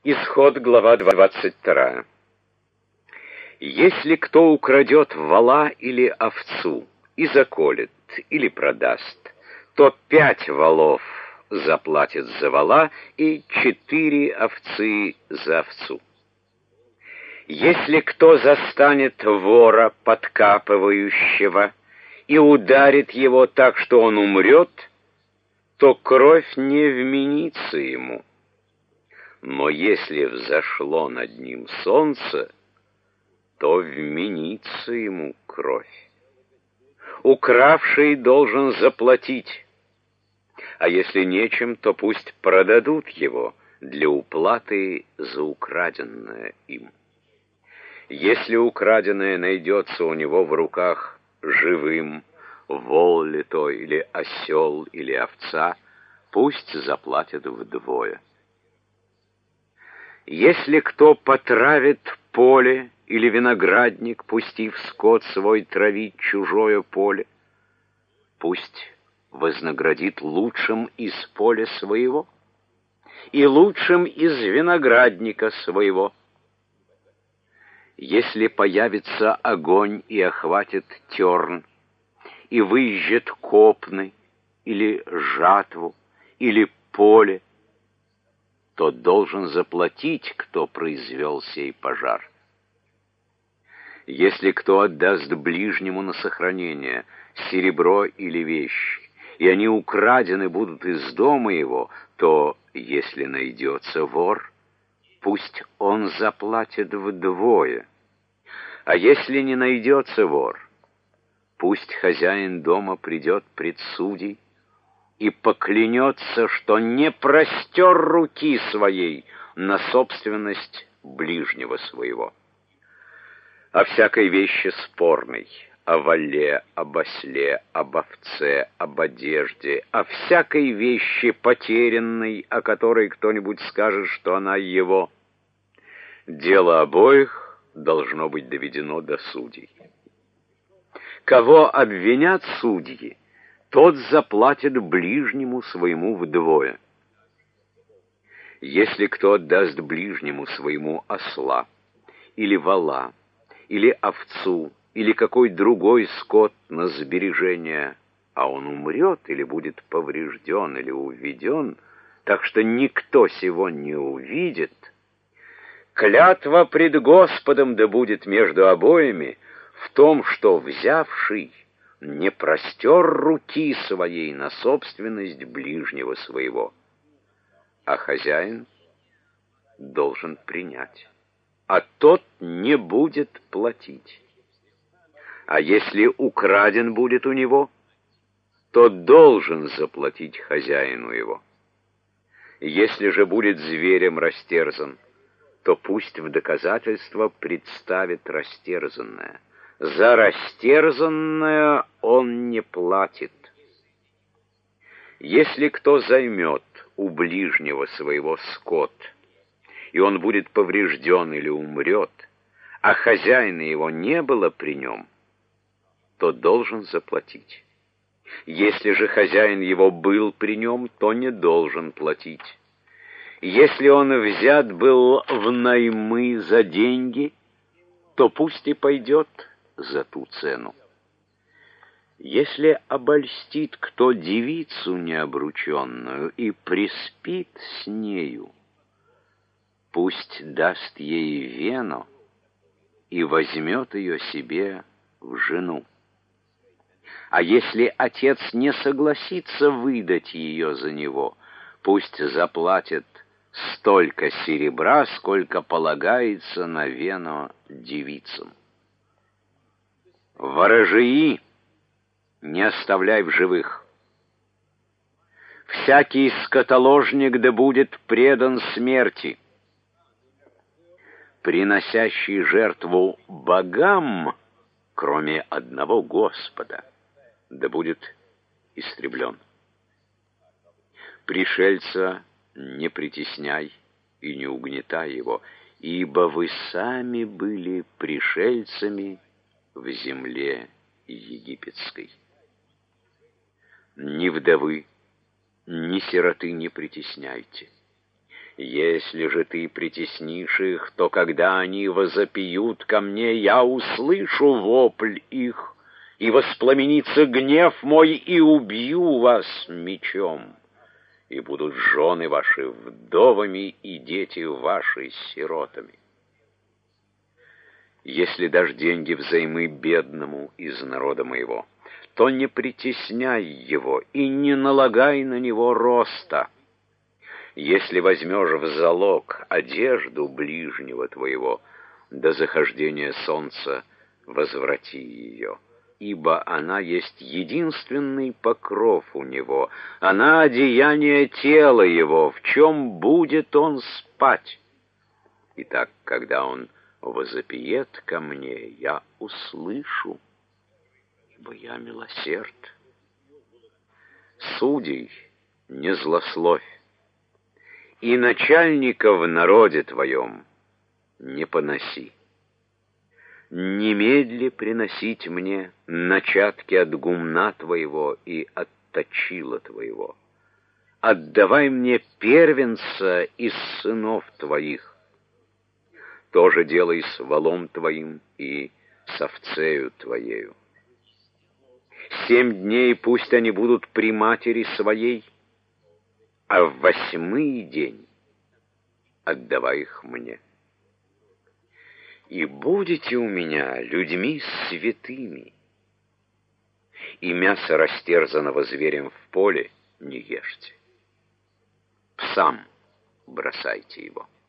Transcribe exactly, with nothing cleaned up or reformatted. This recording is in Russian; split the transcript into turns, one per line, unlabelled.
Исход, глава двадцать вторая. Если кто украдет вола или овцу и заколет или продаст, то пять волов заплатит за вола и четыре овцы за овцу. Если кто застанет вора, подкапывающего, и ударит его так, что он умрет, то кровь не вменится ему. Но если взошло над ним солнце, то вменится ему кровь. Укравший должен заплатить, а если нечем, то пусть продадут его для уплаты за украденное им. Если украденное найдется у него в руках живым, вол ли то, или осел, или овца, пусть заплатят вдвое. Если кто потравит поле или виноградник, пустив скот свой травить чужое поле, пусть вознаградит лучшим из поля своего и лучшим из виноградника своего. Если появится огонь и охватит терн, и выжжет копны, или жатву, или поле, то должен заплатить, кто произвел сей пожар. Если кто отдаст ближнему на сохранение серебро или вещи, и они украдены будут из дома его, то, если найдется вор, пусть он заплатит вдвое. А если не найдется вор, пусть хозяин дома придет пред судей и поклянется, что не простер руки своей на собственность ближнего своего. О всякой вещи спорной, о воле, об осле, об овце, об одежде, о всякой вещи потерянной, о которой кто-нибудь скажет, что она его, дело обоих должно быть доведено до судей. Кого обвинят судьи, тот заплатит ближнему своему вдвое. Если кто отдаст ближнему своему осла, или вола, или овцу, или какой другой скот на сбережение, а он умрет или будет поврежден или уведен, так что никто сего не увидит, клятва пред Господом да будет между обоими в том, что взявший не простер руки своей на собственность ближнего своего, а хозяин должен принять, а тот не будет платить. А если украден будет у него, то должен заплатить хозяину его. Если же будет зверем растерзан, то пусть в доказательство представит растерзанное. За растерзанное он не платит. Если кто займет у ближнего своего скот, и он будет поврежден или умрет, а хозяина его не было при нем, то должен заплатить. Если же хозяин его был при нем, то не должен платить. Если он взят был в наймы за деньги, то пусть и пойдет за ту цену. Если обольстит кто девицу необрученную и приспит с нею, пусть даст ей вену и возьмет ее себе в жену. А если отец не согласится выдать ее за него, пусть заплатит столько серебра, сколько полагается на вену девицам. Ворожии не оставляй в живых. Всякий скотоложник да будет предан смерти. Приносящий жертву богам, кроме одного Господа, да будет истреблен. Пришельца не притесняй и не угнетай его, ибо вы сами были пришельцами в земле египетской. Ни вдовы, ни сироты не притесняйте, Если же ты притеснишь их, то когда они возопьют ко мне, я услышу вопль их, и воспламенится гнев мой, и убью вас мечом, и будут жены ваши вдовами, и дети ваши сиротами. Если дашь деньги взаймы бедному из народа моего, то не притесняй его и не налагай на него роста. Если возьмешь в залог одежду ближнего твоего, до захождения солнца возврати ее, ибо она есть единственный покров у него, она одеяние тела его, в чем будет он спать. Итак, когда он возопиет ко мне, я услышу, ибо я милосерд. Судей не злословь, и начальника в народе твоем не поноси. Немедли приносить мне начатки от гумна твоего и от точила твоего. Отдавай мне первенца из сынов твоих. То же делай с волом твоим и с овцею твоею. Семь дней пусть они будут при матери своей, а в восьмый день отдавай их мне. И будете у меня людьми святыми, и мясо растерзанного зверем в поле не ешьте. Псам бросайте его.